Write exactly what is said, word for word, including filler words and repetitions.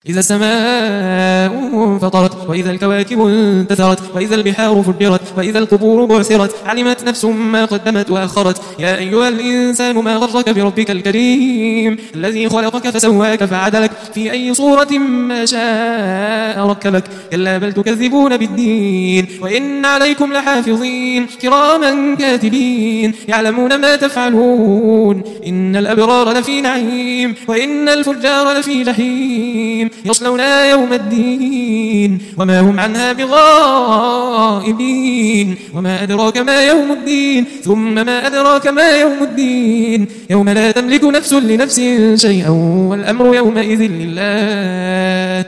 إذا السماء انفطرت وإذا الكواكب انتثرت وإذا البحار فجرت وإذا القبور بعثرت علمت نفس ما قدمت وأخرت. يا أيها الإنسان ما غرك بربك الكريم الذي خلقك فسواك فعدلك في أي صورة ما شاء ركبك. كلا بل تكذبون بالدين وإن عليكم لحافظين كراما كاتبين يعلمون ما تفعلون. إن الأبرار لفي نعيم وإن الفجار لفي جحيم يصلونها يوم الدين وما هم عنها بغائبين. وما أدراك ما يوم الدين ثم ما أدراك ما يوم الدين يوم لا تملك نفس لنفس شيئا والأمر يومئذ لله.